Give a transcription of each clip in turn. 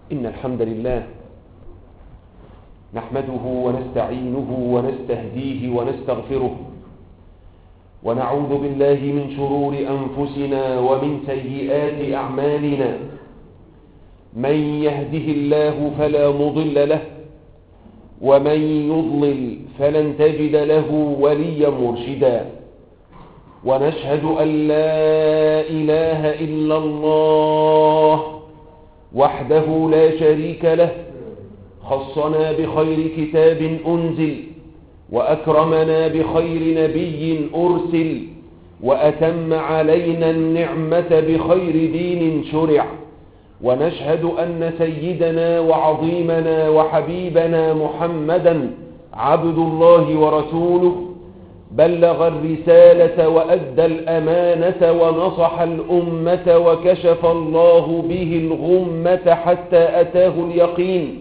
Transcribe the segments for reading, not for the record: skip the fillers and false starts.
إن الحمد لله نحمده ونستعينه ونستهديه ونستغفره، ونعوذ بالله من شرور أنفسنا ومن سيئات أعمالنا. من يهده الله فلا مضل له، ومن يضلل فلن تجد له وليا مرشدا. ونشهد أن لا إله إلا الله وحده لا شريك له، خصنا بخير كتاب أنزل، وأكرمنا بخير نبي أرسل، وأتم علينا النعمة بخير دين شرع. ونشهد أن سيدنا وعظيمنا وحبيبنا محمدا عبد الله ورسوله، بلغ الرسالة وأدى الأمانة ونصح الأمة، وكشف الله به الغمة حتى أتاه اليقين،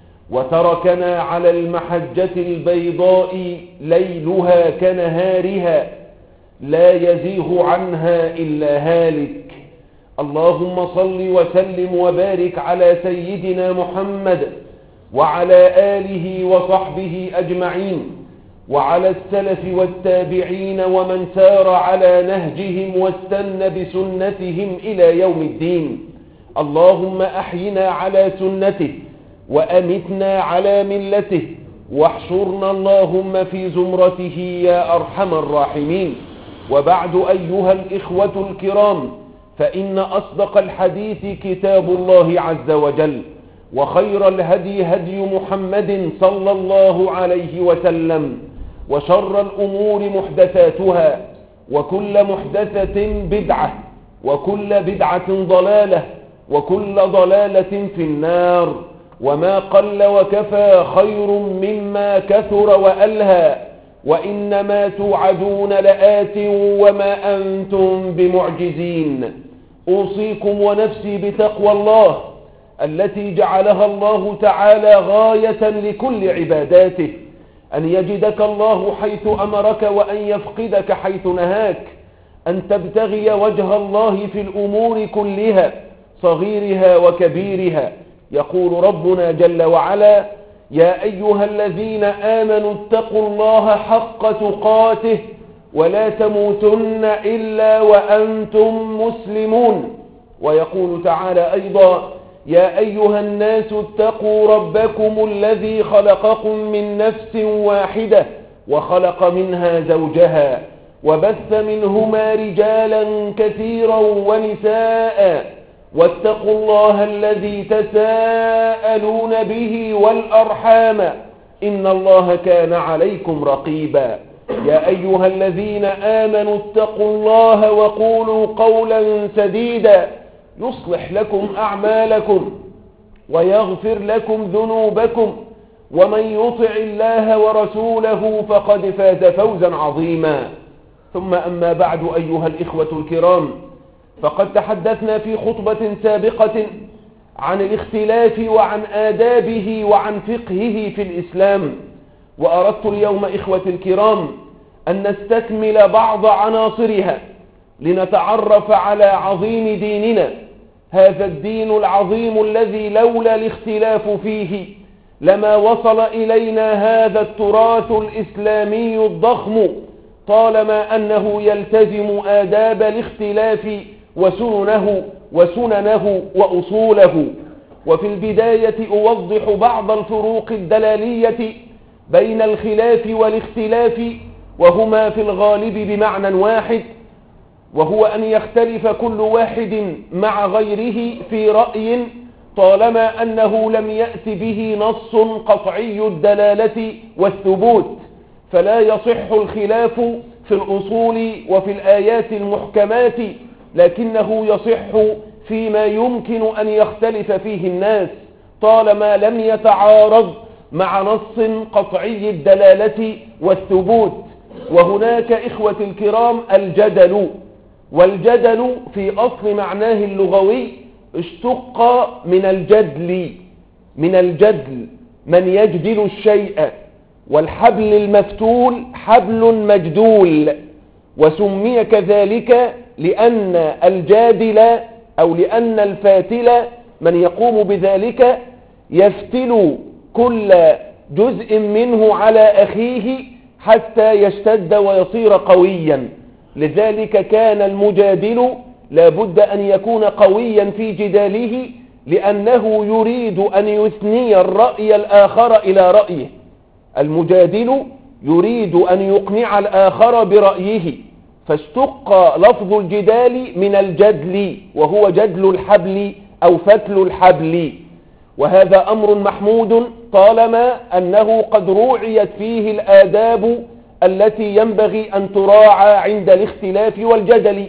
وتركنا على المحجة البيضاء ليلها كنهارها لا يزيغ عنها إلا هالك. اللهم صل وسلم وبارك على سيدنا محمد وعلى آله وصحبه أجمعين، وعلى السلف والتابعين ومن سار على نهجهم واستنى بسنتهم إلى يوم الدين. اللهم أحينا على سنته وأمتنا على ملته، واحشرنا اللهم في زمرته يا أرحم الراحمين. وبعد أيها الإخوة الكرام، فإن أصدق الحديث كتاب الله عز وجل، وخير الهدي هدي محمد صلى الله عليه وسلم، وشر الأمور محدثاتها، وكل محدثة بدعة، وكل بدعة ضلالة، وكل ضلالة في النار. وما قل وكفى خير مما كثر وألهى، وإنما توعدون لآت وما أنتم بمعجزين. أوصيكم ونفسي بتقوى الله التي جعلها الله تعالى غاية لكل عباداته، أن يجدك الله حيث أمرك وأن يفقدك حيث نهاك، أن تبتغي وجه الله في الأمور كلها صغيرها وكبيرها. يقول ربنا جل وعلا: يا أيها الذين آمنوا اتقوا الله حق تقاته ولا تموتن إلا وأنتم مسلمون. ويقول تعالى أيضا: يا أيها الناس اتقوا ربكم الذي خلقكم من نفس واحدة وخلق منها زوجها وبث منهما رجالا كثيرا ونساء، واتقوا الله الذي تساءلون به والأرحام إن الله كان عليكم رقيبا. يا أيها الذين آمنوا اتقوا الله وقولوا قولا سديدا يصلح لكم أعمالكم ويغفر لكم ذنوبكم، ومن يطع الله ورسوله فقد فاز فوزا عظيما. ثم أما بعد أيها الإخوة الكرام، فقد تحدثنا في خطبة سابقة عن الاختلاف وعن آدابه وعن فقهه في الإسلام، وأردت اليوم إخوة الكرام أن نستكمل بعض عناصرها لنتعرف على عظيم ديننا، هذا الدين العظيم الذي لولا الاختلاف فيه لما وصل إلينا هذا التراث الإسلامي الضخم، طالما أنه يلتزم آداب الاختلاف وسننه وأصوله. وفي البداية أوضح بعض الفروق الدلالية بين الخلاف والاختلاف، وهما في الغالب بمعنى واحد، وهو أن يختلف كل واحد مع غيره في رأي طالما أنه لم يأت به نص قطعي الدلالة والثبوت، فلا يصح الخلاف في الأصول وفي الآيات المحكمات، لكنه يصح فيما يمكن أن يختلف فيه الناس طالما لم يتعارض مع نص قطعي الدلالة والثبوت. وهناك إخوة الكرام الجدل، والجدل في أصل معناه اللغوي اشتق من الجدل من يجدل الشيء، والحبل المفتول حبل مجدول، وسمي كذلك لأن الجادل أو لأن الفاتل من يقوم بذلك يفتل كل جزء منه على أخيه حتى يشتد ويصير قويا. لذلك كان المجادل لا بد أن يكون قويا في جداله، لأنه يريد أن يثني الرأي الآخر إلى رأيه. المجادل يريد أن يقنع الآخر برأيه، فاشتق لفظ الجدال من الجدل، وهو جدل الحبل أو فتل الحبل. وهذا أمر محمود طالما أنه قد روعيت فيه الآداب التي ينبغي أن تراعى عند الاختلاف والجدل.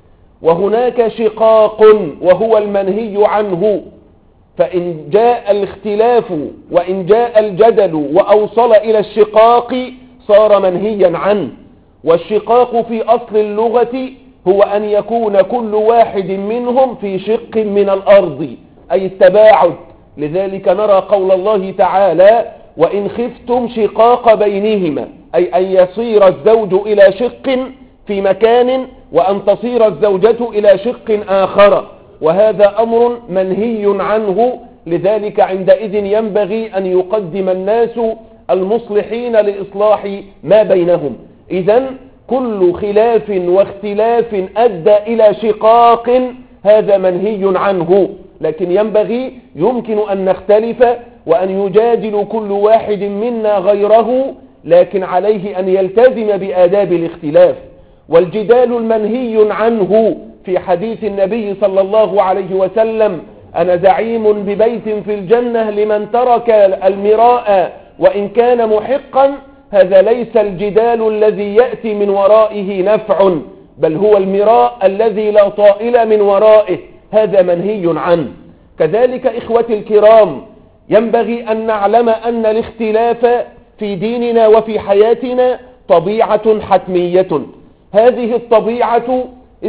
وهناك شقاق وهو المنهي عنه، فإن جاء الاختلاف وإن جاء الجدل وأوصل إلى الشقاق صار منهيا عنه. والشقاق في أصل اللغة هو أن يكون كل واحد منهم في شق من الأرض، أي التباعد. لذلك نرى قول الله تعالى: وإن خفتم شقاق بينهما، أي أن يصير الزوج إلى شق في مكان وأن تصير الزوجة إلى شق آخر، وهذا أمر منهي عنه. لذلك عندئذ ينبغي أن يقدم الناس المصلحين لإصلاح ما بينهم. إذن كل خلاف واختلاف أدى إلى شقاق هذا منهي عنه، لكن يمكن أن نختلف وأن يجادل كل واحد منا غيره، لكن عليه أن يلتزم بآداب الاختلاف. والجدال المنهي عنه في حديث النبي صلى الله عليه وسلم: أنا زعيم ببيت في الجنة لمن ترك المراء وإن كان محقا. هذا ليس الجدال الذي يأتي من ورائه نفع، بل هو المراء الذي لا طائل من ورائه، هذا منهي عنه. كذلك إخوتي الكرام، ينبغي أن نعلم أن الاختلاف في ديننا وفي حياتنا طبيعة حتمية. هذه الطبيعة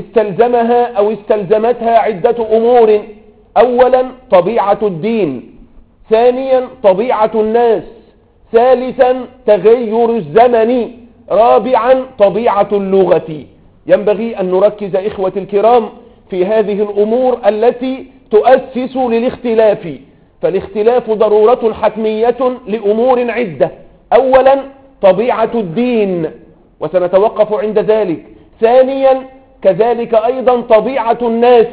استلزمتها عدة أمور: أولا طبيعة الدين، ثانيا طبيعة الناس، ثالثا تغير الزمن، رابعا طبيعة اللغة. ينبغي أن نركز إخوتي الكرام في هذه الأمور التي تؤسس للاختلاف، فالاختلاف ضرورة حتمية لأمور عدة. أولا طبيعة الدين، وسنتوقف عند ذلك. ثانيا كذلك أيضا طبيعة الناس.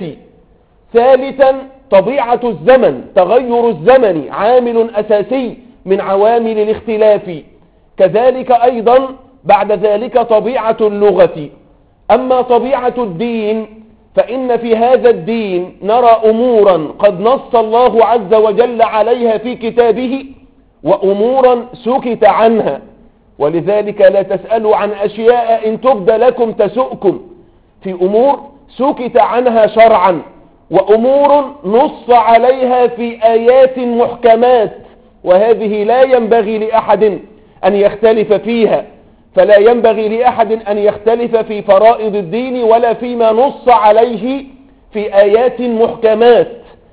ثالثا طبيعة الزمن، تغير الزمن عامل أساسي من عوامل الاختلاف. كذلك أيضا بعد ذلك طبيعة اللغة. أما طبيعة الدين فإن في هذا الدين نرى أمورا قد نص الله عز وجل عليها في كتابه، وأمورا سكت عنها. ولذلك لا تسألوا عن أشياء إن تبد لكم تسؤكم. في أمور سكت عنها شرعا، وأمور نص عليها في آيات محكمات، وهذه لا ينبغي لأحد أن يختلف فيها. فلا ينبغي لأحد أن يختلف في فرائض الدين ولا فيما نص عليه في آيات محكمات.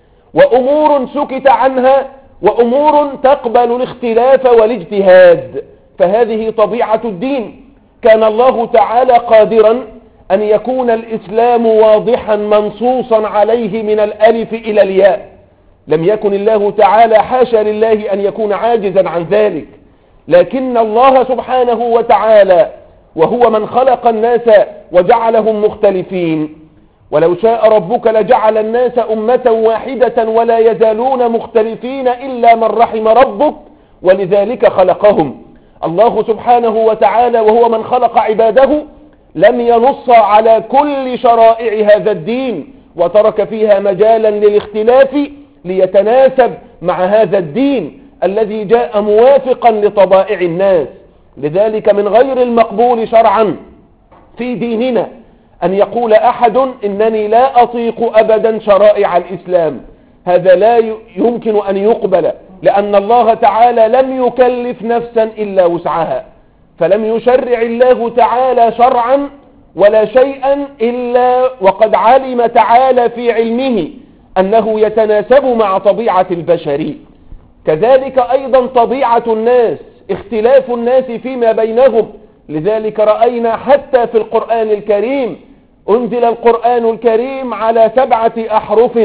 وأمور سكت عنها، وأمور تقبل الاختلاف والاجتهاد. فهذه طبيعة الدين. كان الله تعالى قادرا أن يكون الإسلام واضحا منصوصا عليه من الألف إلى الياء. لم يكن الله تعالى، حاشا لله أن يكون عاجزا عن ذلك، لكن الله سبحانه وتعالى وهو من خلق الناس وجعلهم مختلفين. ولو شاء ربك لجعل الناس أمة واحدة ولا يزالون مختلفين إلا من رحم ربك ولذلك خلقهم. الله سبحانه وتعالى وهو من خلق عباده لم ينص على كل شرائع هذا الدين، وترك فيها مجالا للاختلاف ليتناسب مع هذا الدين الذي جاء موافقا لطبائع الناس. لذلك من غير المقبول شرعا في ديننا أن يقول أحد إنني لا أطيق أبدا شرائع الإسلام. هذا لا يمكن أن يقبل، لأن الله تعالى لم يكلف نفسا إلا وسعها، فلم يشرع الله تعالى شرعا ولا شيئا إلا وقد علم تعالى في علمه أنه يتناسب مع طبيعة البشر. كذلك أيضا طبيعة الناس، اختلاف الناس فيما بينهم. لذلك رأينا حتى في القرآن الكريم أنزل القرآن الكريم على 7 أحرف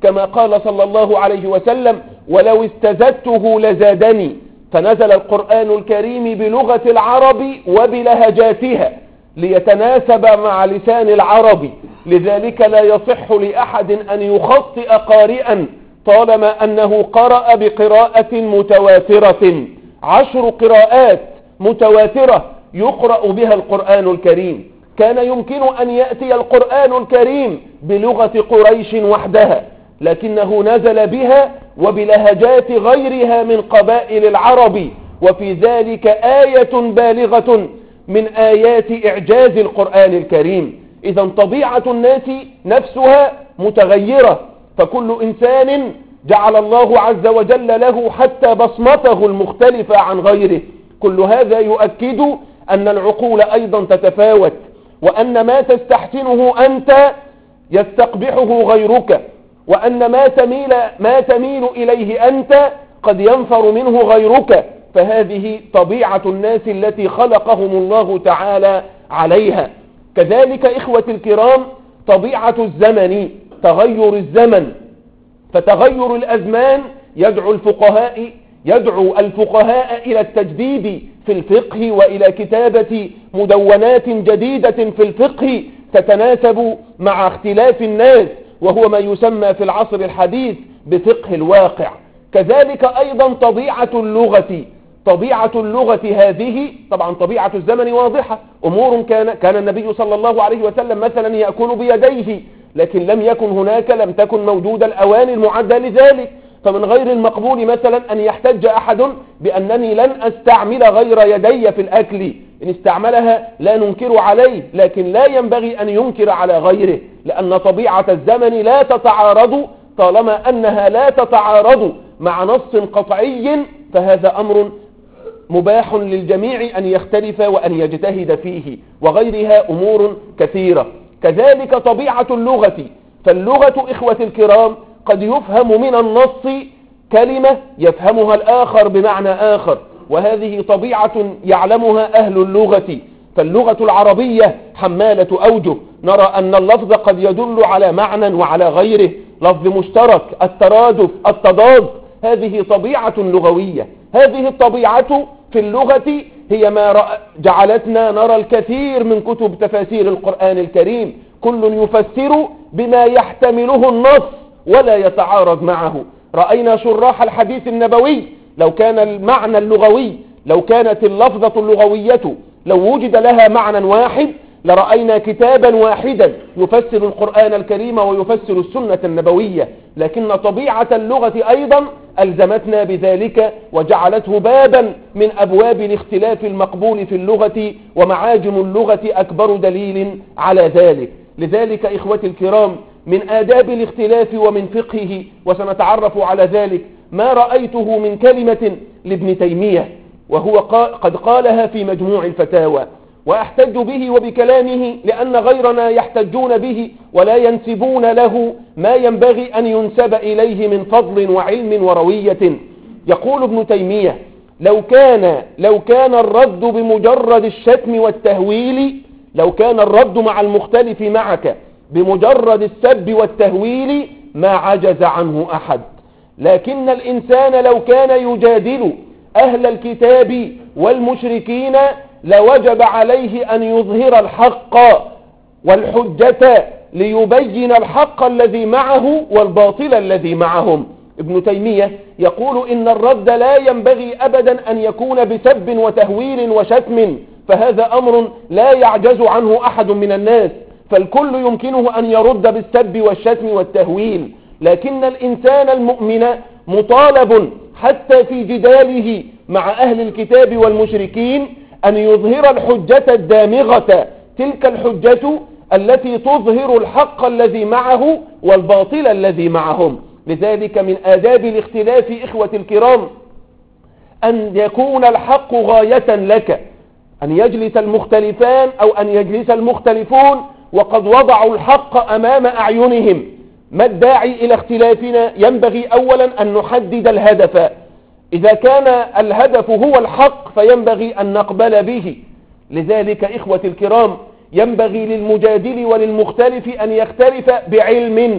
كما قال صلى الله عليه وسلم: ولو استزدته لزادني. فنزل القرآن الكريم بلغة العرب وبلهجاتها ليتناسب مع لسان العرب، لذلك لا يصح لأحد أن يخطئ قارئا طالما أنه قرأ بقراءة متواترة. 10 قراءات متواترة يقرأ بها القرآن الكريم. كان يمكن أن يأتي القرآن الكريم بلغة قريش وحدها، لكنه نزل بها وبلهجات غيرها من قبائل العرب، وفي ذلك آية بالغة من آيات إعجاز القرآن الكريم. إذا طبيعة الناس نفسها متغيرة، فكل إنسان جعل الله عز وجل له حتى بصمته المختلفة عن غيره. كل هذا يؤكد أن العقول أيضا تتفاوت، وأن ما تستحسنه أنت يستقبحه غيرك، وأن ما تميل إليه أنت قد ينفر منه غيرك. فهذه طبيعة الناس التي خلقهم الله تعالى عليها. كذلك إخوة الكرام طبيعة الزمن، تغير الزمن، فتغير الأزمان يدعو الفقهاء إلى التجديد في الفقه وإلى كتابة مدونات جديدة في الفقه تتناسب مع اختلاف الناس، وهو ما يسمى في العصر الحديث بفقه الواقع. كذلك أيضا طبيعة اللغة هذه، طبعا طبيعة الزمن واضحة. أمور كان النبي صلى الله عليه وسلم مثلا يأكل بيديه، لكن لم تكن موجودة الأواني المعدة لذلك. فمن غير المقبول مثلا أن يحتج أحد بأنني لن أستعمل غير يدي في الأكل، إن استعملها لا ننكر عليه، لكن لا ينبغي أن ينكر على غيره، لأن طبيعة الزمن لا تتعارض. طالما أنها لا تتعارض مع نص قطعي فهذا أمر مباح للجميع أن يختلف وأن يجتهد فيه، وغيرها أمور كثيرة. كذلك طبيعة اللغة، فاللغة إخوة الكرام قد يفهم من النص كلمة يفهمها الآخر بمعنى آخر، وهذه طبيعة يعلمها أهل اللغة. فاللغة العربية حمالة أوجه، نرى أن اللفظ قد يدل على معنى وعلى غيره، لفظ مشترك، الترادف، التضاد، هذه طبيعة لغوية. هذه الطبيعة في اللغة هي ما جعلتنا نرى الكثير من كتب تفاسير القرآن الكريم، كل يفسر بما يحتمله النص ولا يتعارض معه. رأينا شراح الحديث النبوي لو كان المعنى اللغوي، لو كانت اللفظة اللغوية لو وجد لها معنى واحد لرأينا كتابا واحدا يفسر القرآن الكريم ويفسر السنة النبوية، لكن طبيعة اللغة أيضا ألزمتنا بذلك وجعلته بابا من أبواب الاختلاف المقبول في اللغة، ومعاجم اللغة أكبر دليل على ذلك. لذلك إخوتي الكرام من آداب الاختلاف ومن فقهه، وسنتعرف على ذلك، ما رأيته من كلمة لابن تيمية وهو قد قالها في مجموع الفتاوى، وأحتج به وبكلامه لأن غيرنا يحتجون به ولا ينسبون له ما ينبغي أن ينسب إليه من فضل وعلم وروية. يقول ابن تيمية: لو كان الرد بمجرد الشتم والتهويل، لو كان الرد مع المختلف معك بمجرد السب والتهويل ما عجز عنه أحد، لكن الإنسان لو كان يجادل أهل الكتاب والمشركين لوجب عليه أن يظهر الحق والحجة ليبين الحق الذي معه والباطل الذي معهم. ابن تيمية يقول إن الرد لا ينبغي أبدا أن يكون بسب وتهويل وشتم، فهذا أمر لا يعجز عنه أحد من الناس، فالكل يمكنه أن يرد بالسب والشتم والتهويل، لكن الإنسان المؤمن مطالب حتى في جداله مع أهل الكتاب والمشركين أن يظهر الحجة الدامغة، تلك الحجة التي تظهر الحق الذي معه والباطل الذي معهم. لذلك من آداب الاختلاف إخوة الكرام أن يكون الحق غاية لك، أن يجلس المختلفان أو أن يجلس المختلفون وقد وضعوا الحق أمام أعينهم. ما الداعي إلى اختلافنا؟ ينبغي أولا أن نحدد الهدف، إذا كان الهدف هو الحق فينبغي أن نقبل به. لذلك إخوة الكرام ينبغي للمجادل وللمختلف أن يختلف بعلم،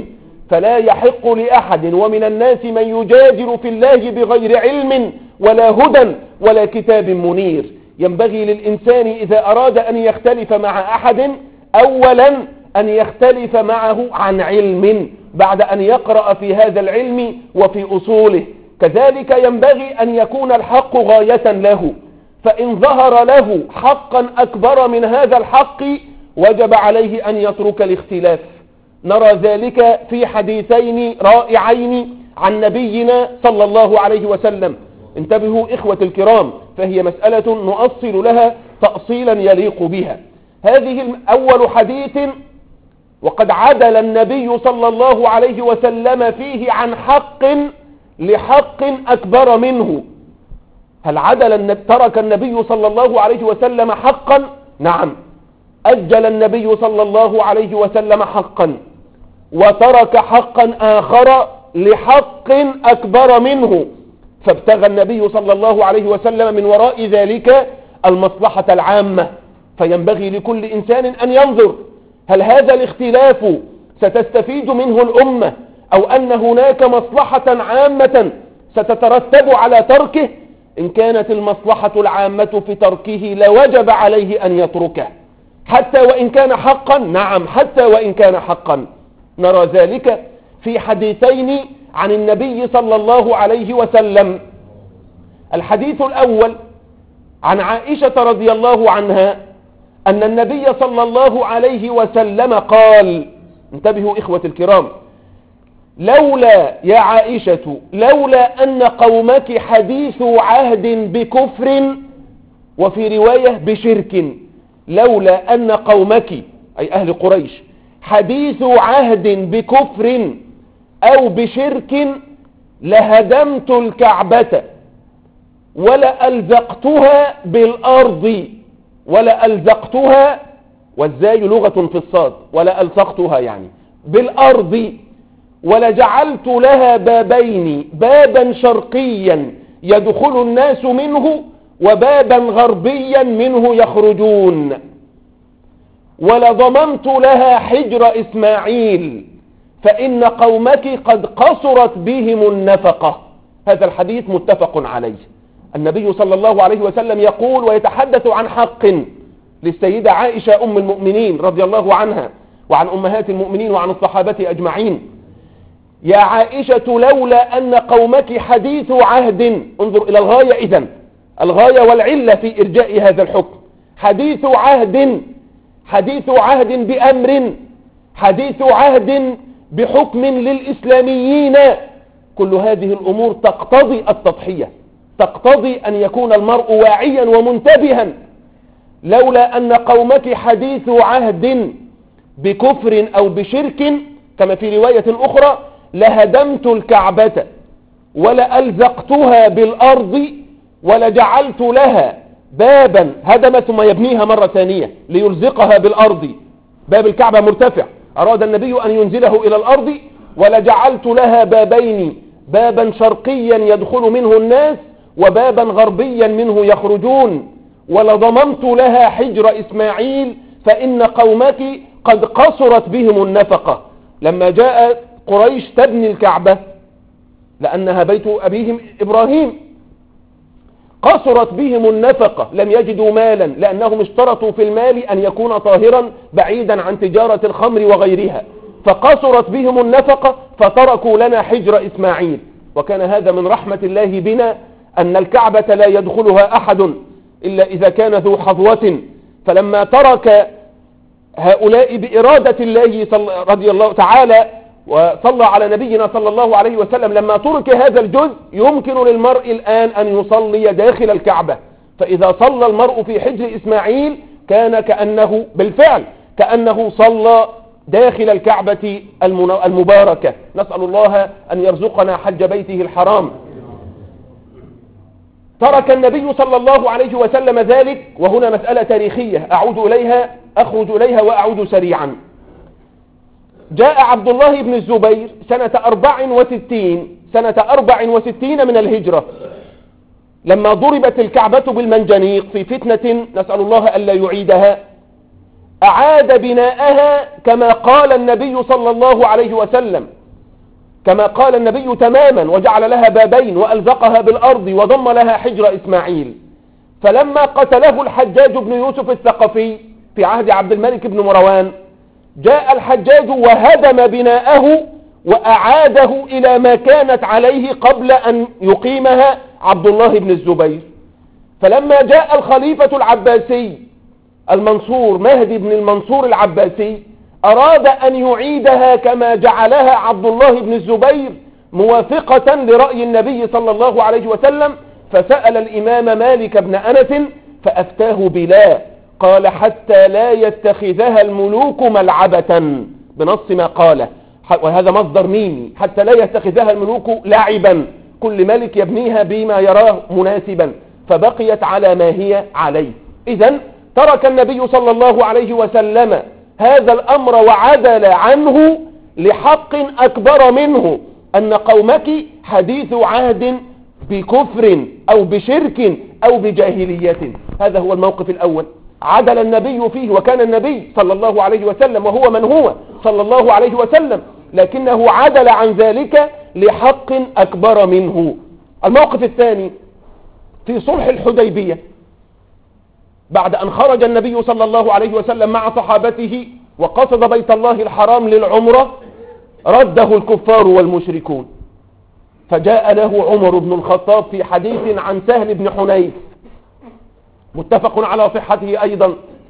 فلا يحق لأحد ومن الناس من يجادل في الله بغير علم ولا هدى ولا كتاب منير. ينبغي للإنسان إذا أراد أن يختلف مع أحد أولا أن يختلف معه عن علم، بعد أن يقرأ في هذا العلم وفي أصوله. كذلك ينبغي أن يكون الحق غاية له، فإن ظهر له حقا أكبر من هذا الحق وجب عليه أن يترك الاختلاف. نرى ذلك في حديثين رائعين عن نبينا صلى الله عليه وسلم. انتبهوا إخوة الكرام، فهي مسألة نؤصل لها تأصيلا يليق بها. هذه أول حديث، وقد عدل النبي صلى الله عليه وسلم فيه عن حق لحق أكبر منه. هل ترك النبي صلى الله عليه وسلم حقا؟ نعم، أجل النبي صلى الله عليه وسلم حقا وترك حقا آخر لحق أكبر منه، فابتغى النبي صلى الله عليه وسلم من وراء ذلك المصلحة العامة. فينبغي لكل إنسان أن ينظر هل هذا الاختلاف ستستفيد منه الأمة، أو أن هناك مصلحة عامة ستترتب على تركه. إن كانت المصلحة العامة في تركه لوجب عليه أن يتركه حتى وإن كان حقا. نعم، حتى وإن كان حقا. نرى ذلك في حديثين عن النبي صلى الله عليه وسلم. الحديث الأول عن عائشة رضي الله عنها أن النبي صلى الله عليه وسلم قال، انتبهوا إخوة الكرام، لولا يا عائشة لولا أن قومك حديث عهد بكفر، وفي رواية بشرك، لولا أن قومك أي أهل قريش حديث عهد بكفر أو بشرك لهدمت الكعبة ولألزقتها بالأرض. ولألزقتها، والزاي لغة في الصاد، ولألزقتها يعني بالأرض، ولجعلت لها بابين، بابا شرقيا يدخل الناس منه وبابا غربيا منه يخرجون، ولضممت لها حجر إسماعيل فإن قومك قد قصرت بهم النفقة. هذا الحديث متفق عليه. النبي صلى الله عليه وسلم يقول ويتحدث عن حق للسيدة عائشة أم المؤمنين رضي الله عنها وعن أمهات المؤمنين وعن الصحابة أجمعين. يا عائشة لولا أن قومك حديث عهد، انظر إلى الغاية إذن، الغاية والعلة في إرجاء هذا الحكم. حديث عهد، حديث عهد بأمر، حديث عهد بحكم للإسلاميين. كل هذه الأمور تقتضي التضحية، تقتضي أن يكون المرء واعيا ومنتبها. لولا أن قومك حديث عهد بكفر أو بشرك كما في رواية أخرى لهدمت الكعبة ولألزقتها بالأرض ولجعلت لها بابا، هدم ثم يبنيها مرة ثانية ليلزقها بالأرض. باب الكعبة مرتفع، أراد النبي أن ينزله إلى الأرض. ولجعلت لها بابين، بابا شرقيا يدخل منه الناس وبابا غربيا منه يخرجون، ولضممت لها حجر إسماعيل فإن قومك قد قصرت بهم النفقة. لما جاء قريش تبني الكعبة لأنها بيت أبيهم إبراهيم، قصرت بهم النفقة، لم يجدوا مالا لأنهم اشترطوا في المال أن يكون طاهرا بعيدا عن تجارة الخمر وغيرها، فقصرت بهم النفقة فتركوا لنا حجر إسماعيل. وكان هذا من رحمة الله بنا أن الكعبة لا يدخلها أحد إلا إذا كان ذو حظوة. فلما ترك هؤلاء بإرادة الله رضي الله تعالى وصلى على نبينا صلى الله عليه وسلم، لما ترك هذا الجزء يمكن للمرء الآن أن يصلي داخل الكعبة. فإذا صلى المرء في حجر إسماعيل كان كأنه بالفعل كأنه صلى داخل الكعبة المباركة. نسأل الله أن يرزقنا حج بيته الحرام. ترك النبي صلى الله عليه وسلم ذلك، وهنا مسألة تاريخية أخرج إليها وأعود سريعا. جاء عبد الله بن الزبير سنة 64 من الهجرة، لما ضربت الكعبة بالمنجنيق في فتنة نسأل الله ألا يعيدها، أعاد بناءها كما قال النبي صلى الله عليه وسلم. كما قال النبي تماما، وجعل لها بابين وألزقها بالأرض وضم لها حجر إسماعيل. فلما قتله الحجاج بن يوسف الثقفي في عهد عبد الملك بن مروان، جاء الحجاج وهدم بناءه وأعاده إلى ما كانت عليه قبل أن يقيمها عبد الله بن الزبير. فلما جاء الخليفة العباسي المنصور مهدي بن المنصور العباسي، أراد أن يعيدها كما جعلها عبد الله بن الزبير موافقة لرأي النبي صلى الله عليه وسلم، فسأل الإمام مالك بن أنس فأفتاه بلا، قال حتى لا يتخذها الملوك ملعبة، بنص ما قاله، وهذا مصدر ميمي، حتى لا يتخذها الملوك لعبا، كل ملك يبنيها بما يراه مناسبا، فبقيت على ما هي عليه. إذن ترك النبي صلى الله عليه وسلم هذا الأمر وعدل عنه لحق أكبر منه، أن قومك حديث عهد بكفر أو بشرك أو بجاهلية. هذا هو الموقف الأول، عدل النبي فيه، وكان النبي صلى الله عليه وسلم وهو من هو صلى الله عليه وسلم، لكنه عدل عن ذلك لحق أكبر منه. الموقف الثاني في صلح الحديبية، بعد أن خرج النبي صلى الله عليه وسلم مع صحابته وقصد بيت الله الحرام للعمرة، رده الكفار والمشركون، فجاء له عمر بن الخطاب في حديث عن سهل بن حنيف متفق على صحته أيضا،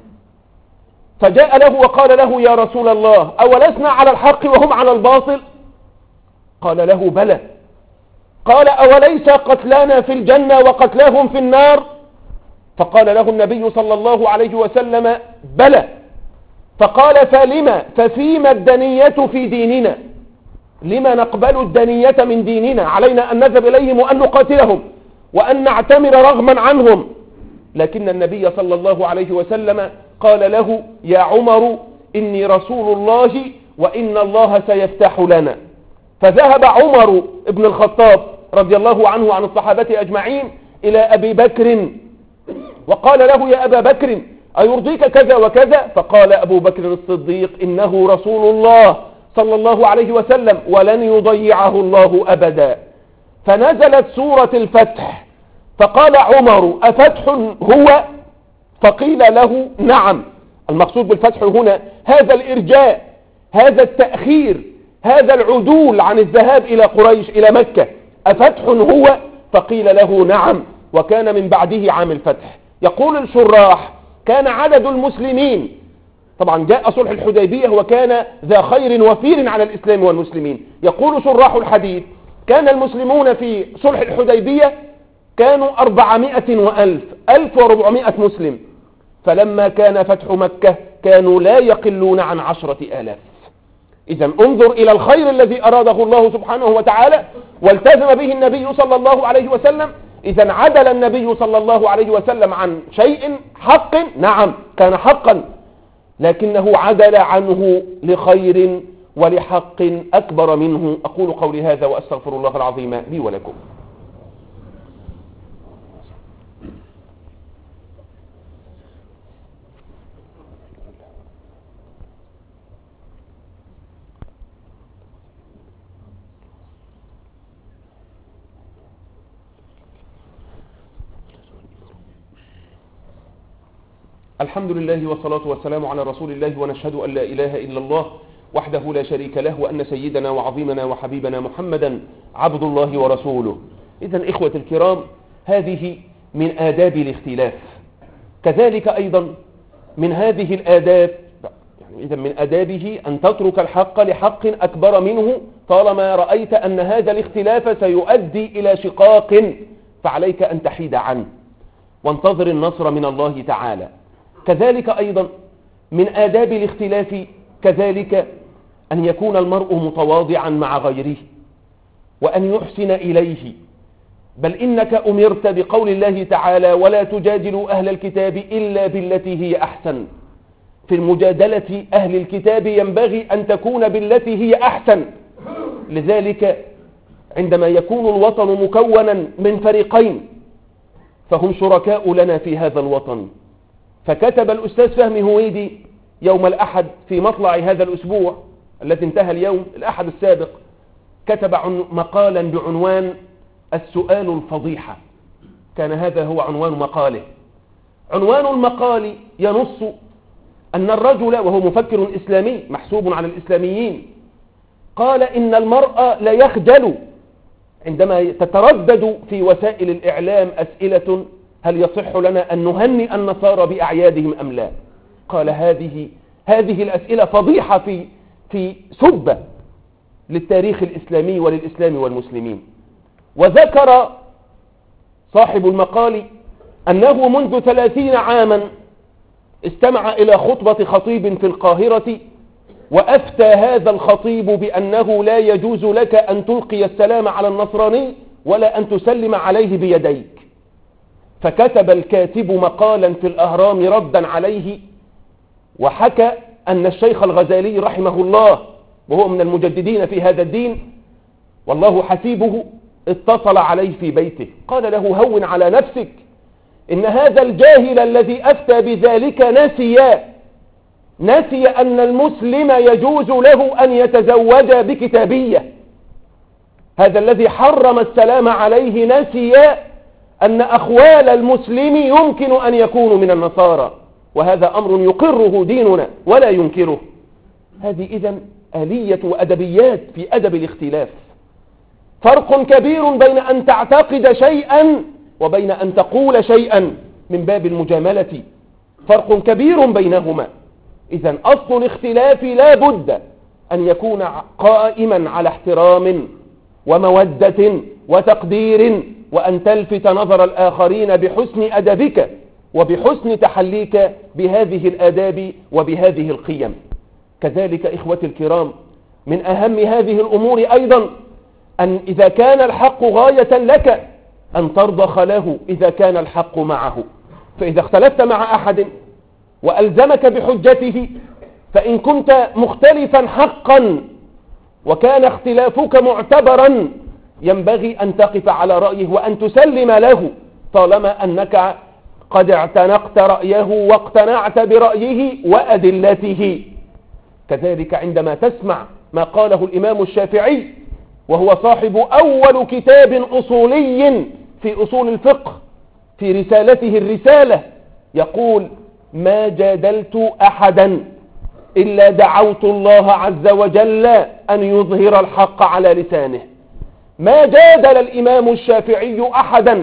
فجاء له وقال له يا رسول الله أولسنا على الحق وهم على الباطل؟ قال له بلى. قال أوليس قتلانا في الجنة وقتلاهم في النار؟ فقال له النبي صلى الله عليه وسلم بلى. فقال فلما ففيما الدنية في ديننا؟ لما نقبل الدنية من ديننا؟ علينا أن نذهب إليهم وأن نقاتلهم وأن نعتمر رغما عنهم. لكن النبي صلى الله عليه وسلم قال له يا عمر إني رسول الله وإن الله سيفتح لنا. فذهب عمر بن الخطاب رضي الله عنه وعن الصحابة أجمعين إلى أبي بكر وقال له يا أبا بكر أيرضيك كذا وكذا؟ فقال أبو بكر الصديق إنه رسول الله صلى الله عليه وسلم ولن يضيعه الله أبدا. فنزلت سورة الفتح، فقال عمر أفتح هو؟ فقيل له نعم. المقصود بالفتح هنا هذا الإرجاء، هذا التأخير، هذا العدول عن الذهاب إلى قريش إلى مكة، أفتح هو؟ فقيل له نعم، وكان من بعده عام الفتح. يقول الشراح كان عدد المسلمين، طبعا جاء صلح الحديبية وكان ذا خير وفير على الإسلام والمسلمين، يقول شراح الحديث كان المسلمون في صلح الحديبية كانوا 1400 مسلم، فلما كان فتح مكة كانوا لا يقلون عن 10,000. إذن انظر إلى الخير الذي أراده الله سبحانه وتعالى والتزم به النبي صلى الله عليه وسلم. إذن عدل النبي صلى الله عليه وسلم عن شيء حق، نعم كان حقا، لكنه عدل عنه لخير ولحق أكبر منه. أقول قولي هذا وأستغفر الله العظيم لي ولكم. الحمد لله والصلاة والسلام على رسول الله، ونشهد أن لا إله إلا الله وحده لا شريك له، وأن سيدنا وعظيمنا وحبيبنا محمدا عبد الله ورسوله. إذن إخوة الكرام، هذه من آداب الاختلاف. كذلك أيضا من هذه الآداب، يعني إذن من آدابه أن تترك الحق لحق أكبر منه طالما رأيت أن هذا الاختلاف سيؤدي إلى شقاق، فعليك أن تحيد عنه وانتظر النصر من الله تعالى. كذلك أيضا من آداب الاختلاف كذلك أن يكون المرء متواضعا مع غيره وأن يحسن إليه، بل إنك أمرت بقول الله تعالى ولا تجادلوا أهل الكتاب إلا بالتي هي أحسن. في المجادلة أهل الكتاب ينبغي أن تكون بالتي هي أحسن. لذلك عندما يكون الوطن مكونا من فريقين فهم شركاء لنا في هذا الوطن، فكتب الأستاذ فهمي هويدي يوم الأحد في مطلع هذا الأسبوع الذي انتهى اليوم الأحد السابق، كتب مقالا بعنوان السؤال الفضيحة. كان هذا هو عنوان مقاله. عنوان المقال ينص أن الرجل، وهو مفكر إسلامي محسوب على الإسلاميين، قال إن المرأة لا يخجل عندما تتردد في وسائل الإعلام أسئلة: هل يصح لنا أن نهنئ النصارى بأعيادهم أم لا؟ قال هذه الأسئلة فضيحة في سبة للتاريخ الإسلامي وللإسلام والمسلمين. وذكر صاحب المقال أنه منذ 30 عاما استمع إلى خطبة خطيب في القاهرة، وأفتى هذا الخطيب بأنه لا يجوز لك أن تلقي السلام على النصراني ولا أن تسلم عليه بيديك. فكتب الكاتب مقالا في الأهرام ردا عليه، وحكى أن الشيخ الغزالي رحمه الله، وهو من المجددين في هذا الدين والله حسيبه، اتصل عليه في بيته قال له: هون على نفسك، إن هذا الجاهل الذي أفتى بذلك نسي أن المسلم يجوز له أن يتزوج بكتابية. هذا الذي حرم السلام عليه نسي أن أخوال المسلم يمكن أن يكونوا من النصارى، وهذا أمر يقره ديننا ولا ينكره. هذه إذن آلية وأدبيات في أدب الاختلاف. فرق كبير بين أن تعتقد شيئا وبين أن تقول شيئا من باب المجاملة، فرق كبير بينهما. إذن أصل الاختلاف لا بد أن يكون قائما على احترام ومودة وتقدير، وأن تلفت نظر الآخرين بحسن أدبك وبحسن تحليك بهذه الآداب وبهذه القيم. كذلك إخوتي الكرام، من أهم هذه الأمور أيضا أن إذا كان الحق غاية لك أن ترضخ له إذا كان الحق معه. فإذا اختلفت مع أحد وألزمك بحجته، فإن كنت مختلفا حقا وكان اختلافك معتبرا، ينبغي أن تقف على رأيه وأن تسلم له، طالما أنك قد اعتنقت رأيه واقتنعت برأيه وأدلته. كذلك عندما تسمع ما قاله الإمام الشافعي، وهو صاحب أول كتاب أصولي في أصول الفقه في رسالته الرسالة، يقول: ما جادلت أحدا إلا دعوت الله عز وجل أن يظهر الحق على لسانه. ما جادل الإمام الشافعي أحدا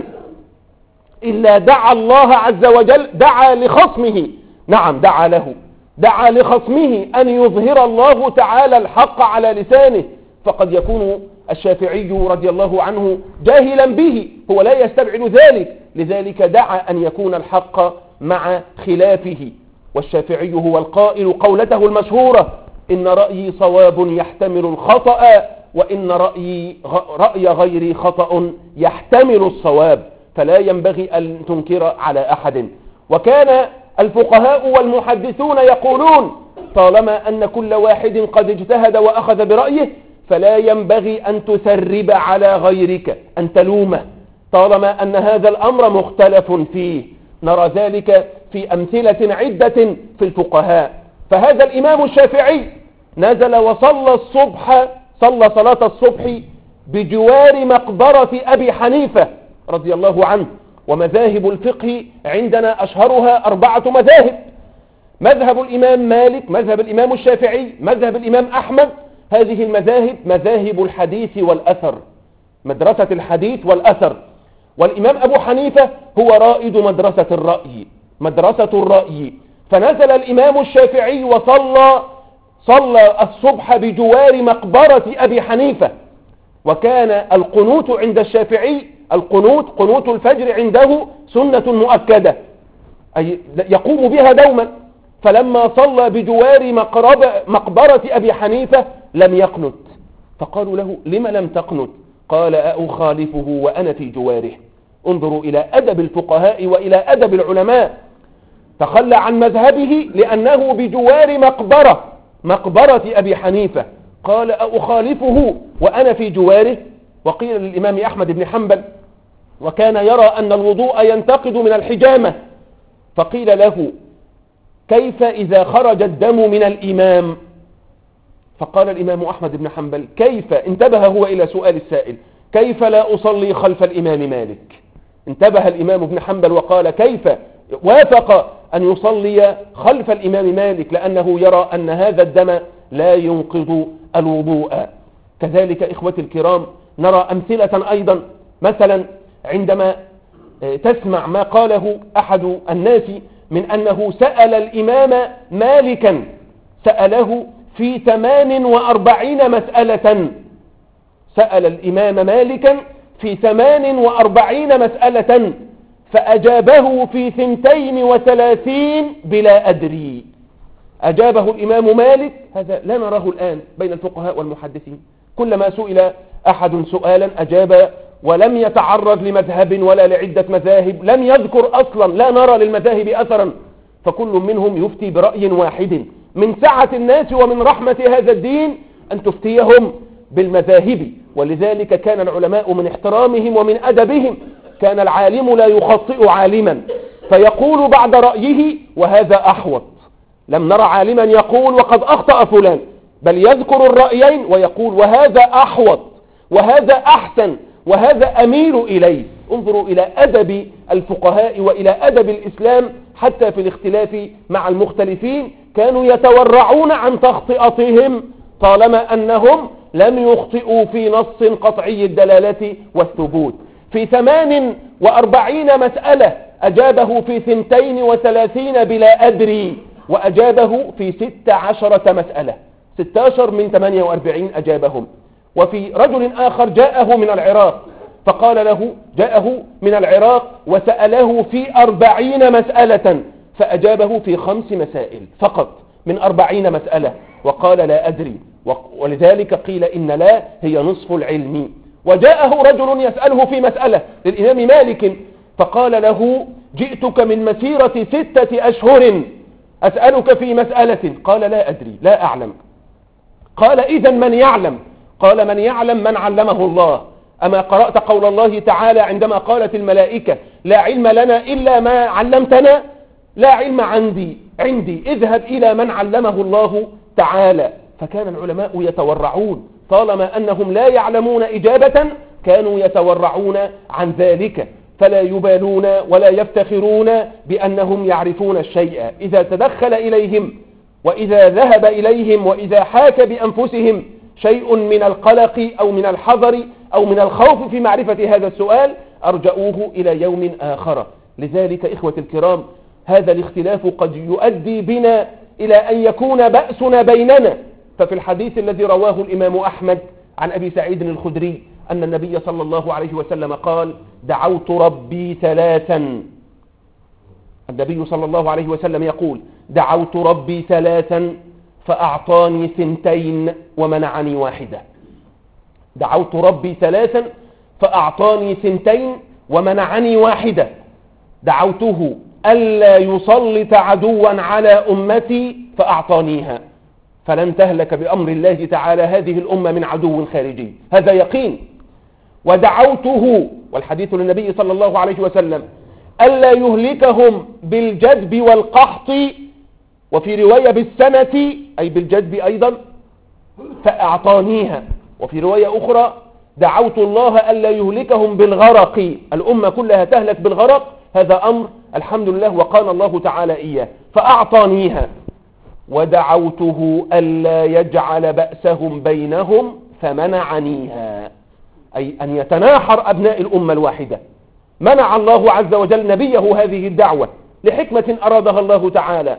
إلا دعا الله عز وجل، دعا لخصمه، نعم دعا لخصمه أن يظهر الله تعالى الحق على لسانه. فقد يكون الشافعي رضي الله عنه جاهلا به، هو لا يستبعد ذلك، لذلك دعا أن يكون الحق مع خلافه. والشافعي هو القائل قولته المشهورة: إن رأيي صواب يحتمل الخطأ، وإن رأي غيري خطأ يحتمل الصواب، فلا ينبغي أن تنكر على أحد. وكان الفقهاء والمحدثون يقولون: طالما أن كل واحد قد اجتهد وأخذ برأيه، فلا ينبغي أن تسرب على غيرك، أن تلومه، طالما أن هذا الأمر مختلف فيه. نرى ذلك في أمثلة عدة في الفقهاء. فهذا الإمام الشافعي نزل وصلى صلى صلاة الصبح بجوار مقبرة أبي حنيفة رضي الله عنه. ومذاهب الفقه عندنا أشهرها 4 مذاهب: مذهب الإمام مالك، مذهب الإمام الشافعي، مذهب الإمام أحمد. هذه المذاهب مذاهب الحديث والأثر، مدرسة الحديث والأثر. والإمام أبو حنيفة هو رائد مدرسة الرأي. فنزل الإمام الشافعي صلى الصبح بجوار مقبرة أبي حنيفة. وكان القنوت عند الشافعي، قنوت الفجر عنده سنة مؤكدة، أي يقوم بها دوما. فلما صلى بجوار مقبرة أبي حنيفة لم يقنت، فقالوا له: لما لم تقنت؟ قال: أخالفه وأنا في جواره. انظروا إلى أدب الفقهاء وإلى أدب العلماء. تخلى عن مذهبه لأنه بجوار مقبرة أبي حنيفة، قال: أخالفه وأنا في جواره. وقيل للإمام أحمد بن حنبل، وكان يرى أن الوضوء ينتقد من الحجامة، فقيل له: كيف إذا خرج الدم من الإمام؟ فقال الإمام أحمد بن حنبل كيف، انتبه هو إلى سؤال السائل، كيف لا أصلي خلف الإمام مالك؟ انتبه الإمام ابن حنبل وقال كيف وافق أن يصلي خلف الإمام مالك، لأنه يرى أن هذا الدم لا ينقض الوضوء. كذلك إخوتي الكرام نرى أمثلة أيضا، مثلا عندما تسمع ما قاله أحد الناس من أنه سأل الإمام مالكا، سأله في 48 مسألة، سأل الإمام مالكا في 48 مسألة فأجابه في 32 بلا أدري. أجابه الإمام مالك، هذا لا نراه الآن بين الفقهاء والمحدثين، كلما سئل أحد سؤالا أجاب ولم يتعرض لمذهب ولا لعدة مذاهب، لم يذكر أصلا، لا نرى للمذاهب أثرا، فكل منهم يفتي برأي واحد. من سعة الناس ومن رحمة هذا الدين أن تفتيهم بالمذاهب، ولذلك كان العلماء من احترامهم ومن أدبهم كان العالم لا يخطئ عالما فيقول بعد رأيه وهذا أحوط. لم نرى عالما يقول وقد أخطأ فلان، بل يذكر الرأيين ويقول وهذا أحوط وهذا أحسن وهذا أميل إليه. انظروا إلى أدب الفقهاء وإلى أدب الإسلام حتى في الاختلاف مع المختلفين، كانوا يتورعون عن تخطئتهم طالما أنهم لم يخطئوا في نص قطعي الدلالة والثبوت. في 48 مسألة أجابه في 32 بلا أدري، وأجابه في 16 مسألة، 16 من 48 أجابهم. وفي رجل آخر جاءه من العراق فقال له، جاءه من العراق وسأله في 40 مسألة فأجابه في 5 مسائل فقط من 40 مسألة وقال لا أدري، ولذلك قيل إن لا هي نصف العلم. وجاءه رجل يسأله في مسألة للإمام مالك فقال له جئتك من مسيرة 6 أشهر أسألك في مسألة، قال لا أدري لا أعلم. قال إذن من يعلم؟ قال من يعلم من علمه الله. أما قرأت قول الله تعالى عندما قالت الملائكة لا علم لنا إلا ما علمتنا؟ لا علم عندي اذهب إلى من علمه الله تعالى. فكان العلماء يتورعون طالما أنهم لا يعلمون إجابة، كانوا يتورعون عن ذلك، فلا يبالون ولا يفتخرون بأنهم يعرفون الشيء. إذا تدخل إليهم وإذا ذهب إليهم وإذا حاك بأنفسهم شيء من القلق أو من الحذر أو من الخوف في معرفة هذا السؤال أرجعوه إلى يوم آخر. لذلك إخوة الكرام هذا الاختلاف قد يؤدي بنا إلى أن يكون بأسنا بيننا. ففي الحديث الذي رواه الإمام أحمد عن أبي سعيد الخدري أن النبي صلى الله عليه وسلم قال دعوت ربي ثلاثا، النبي صلى الله عليه وسلم يقول دعوت ربي ثلاثا فأعطاني 2 ومنعني 1. دعوت ربي ثلاثا فأعطاني 2 ومنعني 1. دعوته ألا يسلط عدوا على أمتي فأعطانيها، فلن تهلك بأمر الله تعالى هذه الأمة من عدو خارجي، هذا يقين. ودعوته، والحديث للنبي صلى الله عليه وسلم، ألا يهلكهم بالجدب والقحط، وفي رواية بالسنة أي بالجدب أيضا، فأعطانيها. وفي رواية أخرى دعوت الله ألا يهلكهم بالغرق، الأمة كلها تهلك بالغرق، هذا أمر الحمد لله وقال الله تعالى إياه فأعطانيها. ودعوته ألا يجعل بأسهم بينهم فمنعنيها، أي أن يتناحر أبناء الأمة الواحدة. منع الله عز وجل نبيه هذه الدعوة لحكمة أرادها الله تعالى.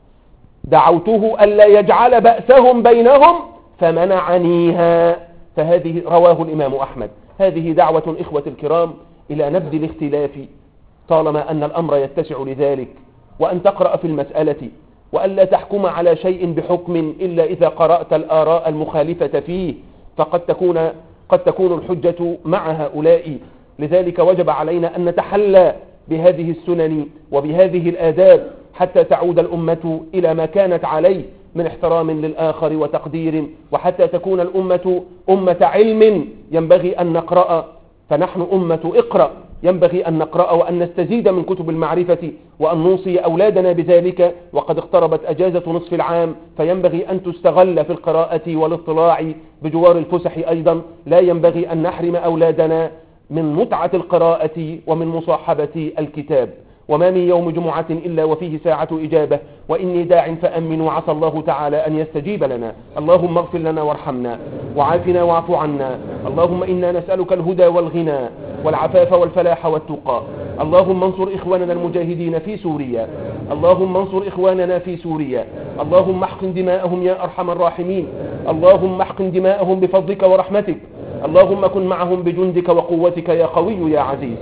دعوته ألا يجعل بأسهم بينهم فمنعنيها، فهذه رواه الإمام أحمد. هذه دعوة إخوة الكرام إلى نبذ الاختلاف طالما أن الأمر يتسع لذلك، وأن تقرأ في المسألة وألا تحكم على شيء بحكم إلا إذا قرأت الآراء المخالفة فيه، فقد تكون الحجة مع هؤلاء. لذلك وجب علينا أن نتحلى بهذه السنن وبهذه الآداب حتى تعود الأمة إلى ما كانت عليه من احترام للآخر وتقدير، وحتى تكون الأمة أمة علم ينبغي أن نقرأ، فنحن أمة اقرأ ينبغي أن نقرأ وأن نستزيد من كتب المعرفة وأن نوصي أولادنا بذلك، وقد اقتربت أجازة نصف العام، فينبغي أن تستغل في القراءة والاطلاع بجوار الفسح أيضا. لا ينبغي أن نحرم أولادنا من متعة القراءة ومن مصاحبة الكتاب. وما من يوم جمعة إلا وفيه ساعة إجابة، وإني داع فأمن، وعسى الله تعالى أن يستجيب لنا. اللهم اغفر لنا وارحمنا وعافنا واعف عنا. اللهم إنا نسألك الهدى والغنى والعفاف والفلاح والتقى. اللهم انصر إخواننا المجاهدين في سوريا، اللهم انصر إخواننا في سوريا، اللهم احقن دماءهم يا أرحم الراحمين، اللهم احقن دماءهم بفضلك ورحمتك، اللهم كن معهم بجندك وقوتك يا قوي يا عزيز.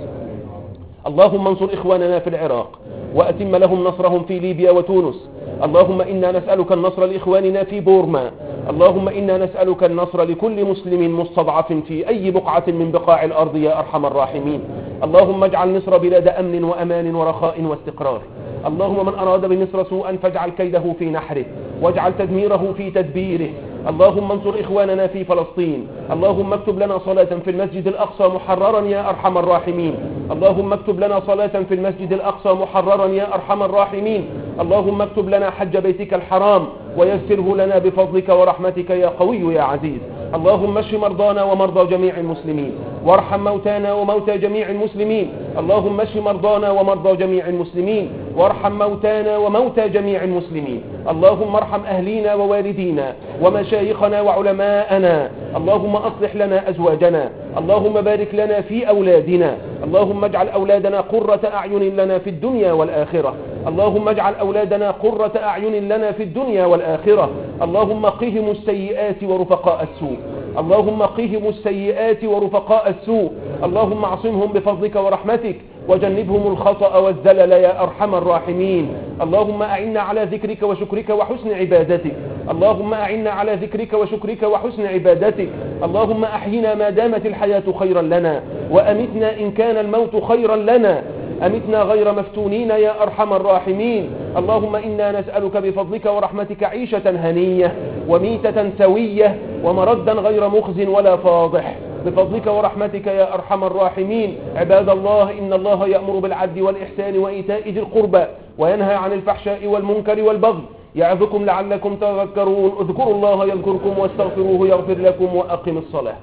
اللهم انصر إخواننا في العراق وأتم لهم نصرهم في ليبيا وتونس. اللهم إنا نسألك النصر لإخواننا في بورما. اللهم إنا نسألك النصر لكل مسلم مستضعف في أي بقعة من بقاع الأرض يا أرحم الراحمين. اللهم اجعل مصر بلاد أمن وأمان ورخاء واستقرار. اللهم من أراد بمصر سوءا فاجعل كيده في نحره واجعل تدميره في تدبيره. اللهم انصر إخواننا في فلسطين. اللهم اكتب لنا صلاة في المسجد الأقصى محررا يا أرحم الراحمين. اللهم اكتب لنا صلاة في المسجد الأقصى محررا يا أرحم الراحمين. اللهم اكتب لنا حج بيتك الحرام ويسره لنا بفضلك ورحمتك يا قوي يا عزيز. اللهم اشف مرضانا ومرضى جميع المسلمين، وارحم موتانا وموتى جميع المسلمين. اللهم اشف مرضانا ومرضى جميع المسلمين، وارحم موتانا وموتى جميع المسلمين. اللهم ارحم أهلينا ووالدينا ومشايخنا وعلماءنا. اللهم أصلح لنا أزواجنا. اللهم بارك لنا في أولادنا. اللهم اجعل أولادنا قرة أعين لنا في الدنيا والآخرة. اللهم اجعل أولادنا قرة أعين لنا في الدنيا والآخرة. اللهم قهم السيئات ورفقاء السوء. اللهم قهم السيئات ورفقاء السوء. اللهم اعصمهم بفضلك ورحمتك وجنبهم الخطأ والزلل يا أرحم الراحمين. اللهم أعنا على ذكرك وشكرك وحسن عبادتك. اللهم أعنا على ذكرك وشكرك وحسن عبادتك. اللهم أحينا ما دامت الحياة خيرا لنا، وأمتنا إن كان الموت خيرا لنا. أمتنا غير مفتونين يا أرحم الراحمين. اللهم إنا نسألك بفضلك ورحمتك عيشة هنية وميتة سوية ومردا غير مخز ولا فاضح بفضلك ورحمتك يا أرحم الراحمين. عباد الله، إن الله يأمر بالعدل والإحسان وإيتاء ذي القربى وينهى عن الفحشاء والمنكر والبغي يعظكم لعلكم تذكرون. اذكروا الله يذكركم واستغفروه يغفر لكم وأقم الصلاة.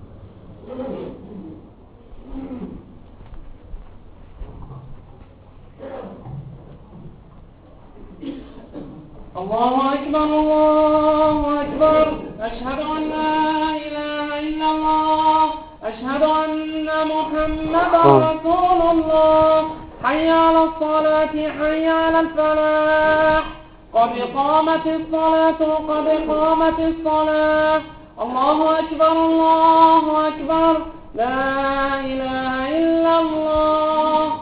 الله أكبر الله أكبر. أشهد أن لا إله إلا الله. أشهد أن محمدا رسول الله. حي على الصلاة حي على الفلاح. قد قامت الصلاة قد قامت الصلاة. الله أكبر الله أكبر. لا إله إلا الله.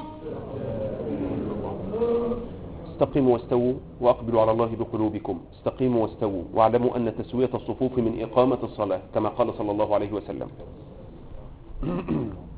استقيموا واستووا وأقبلوا على الله بقلوبكم. استقيموا واستووا واعلموا أن تسوية الصفوف من إقامة الصلاة كما قال صلى الله عليه وسلم.